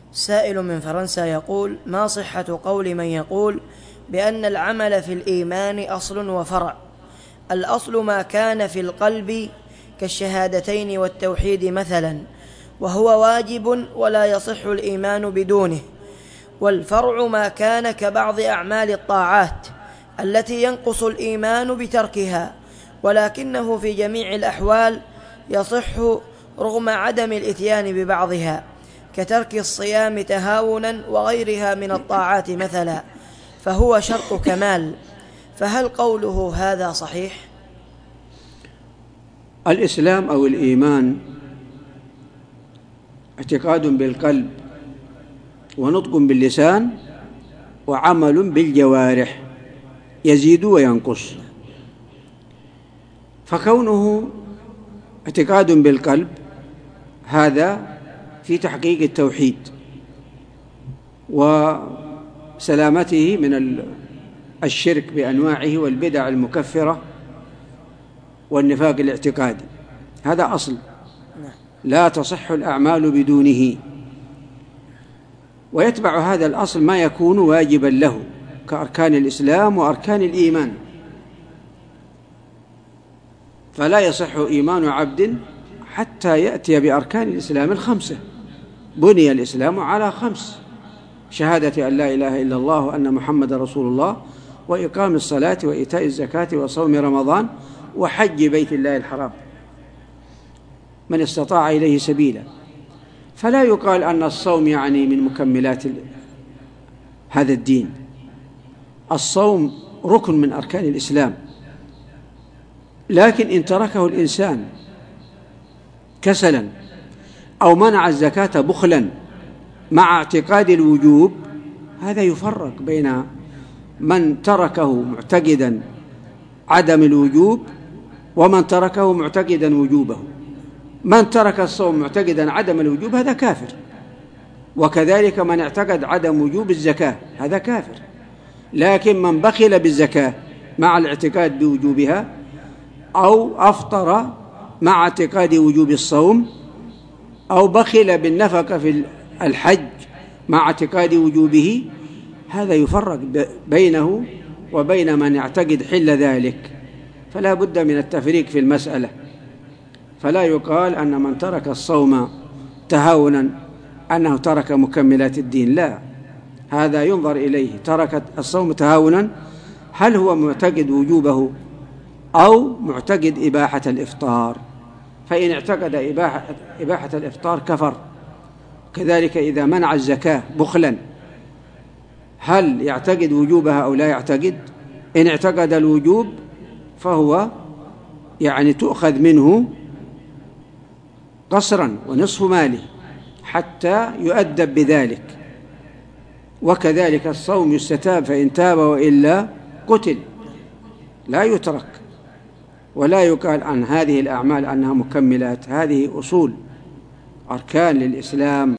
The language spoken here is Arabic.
سائل من فرنسا يقول: ما صحة قول من يقول بأن العمل في الإيمان أصل وفرع؟ الأصل ما كان في القلب كالشهادتين والتوحيد مثلا، وهو واجب ولا يصح الإيمان بدونه، والفرع ما كان كبعض أعمال الطاعات التي ينقص الإيمان بتركها، ولكنه في جميع الأحوال يصح رغم عدم الإتيان ببعضها، كترك الصيام تهاونا وغيرها من الطاعات مثلا، فهو شرط كمال. فهل قوله هذا صحيح؟ الإسلام أو الإيمان اعتقاد بالقلب ونطق باللسان وعمل بالجوارح، يزيد وينقص. فكونه اعتقاد بالقلب هذا في تحقيق التوحيد وسلامته من الشرك بأنواعه والبدع المكفرة والنفاق الاعتقادي، هذا أصل لا تصح الأعمال بدونه. ويتبع هذا الأصل ما يكون واجبا له كأركان الإسلام وأركان الإيمان، فلا يصح إيمان عبد حتى يأتي بأركان الإسلام الخمسة. بني الإسلام على 5: شهادة أن لا إله إلا الله وأن محمد رسول الله، وإقام الصلاة وإيتاء الزكاة وصوم رمضان وحج بيت الله الحرام من استطاع إليه سبيلا. فلا يقال أن الصوم يعني من مكملات هذا الدين. الصوم ركن من أركان الإسلام، لكن إن تركه الإنسان كسلا أو منع الزكاة بخلا مع اعتقاد الوجوب، هذا يفرق بين من تركه معتقدا عدم الوجوب ومن تركه معتقدا وجوبه. من ترك الصوم معتقدا عدم الوجوب هذا كافر، وكذلك من اعتقد عدم وجوب الزكاة هذا كافر. لكن من بخل بالزكاة مع الاعتقاد بوجوبها أو أفطر مع اعتقاد وجوب الصوم أو بخل بالنفقة في الحج مع اعتقاد وجوبه، هذا يفرق بينه وبين من يعتقد حل ذلك. فلا بد من التفريق في المسألة. فلا يقال أن من ترك الصوم تهاونا أنه ترك مكملات الدين، لا، هذا ينظر إليه. ترك الصوم تهاونا، هل هو معتقد وجوبه أو معتقد إباحة الإفطار؟ فإن اعتقد إباحة الإفطار كفر. كذلك إذا منع الزكاة بخلا، هل يعتقد وجوبها أو لا يعتقد؟ إن اعتقد الوجوب فهو يعني تؤخذ منه قصرا ونصف ماله حتى يؤدب بذلك. وكذلك الصوم يستتاب، فإن تاب وإلا قتل، لا يترك. ولا يقال عن هذه الأعمال أنها مكملات، هذه أصول أركان للإسلام.